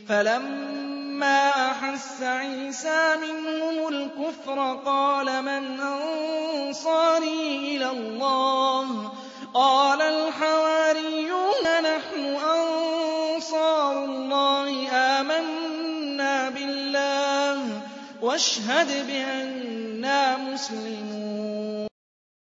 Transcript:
فَلَمَّا أَحَسَّ عِيسَىٰ مِنْهُمُ الْكُفْرَ قَالَ مَنْ أَنصَارِي إِلَى اللَّهِ ۖ قَالَ الْحَوَارِيُّونَ نَحْنُ أَنصَارُ اللَّهِ آمَنَّا بِاللَّهِ وَاشْهَدْ بِأَنَّا مُسْلِمُونَ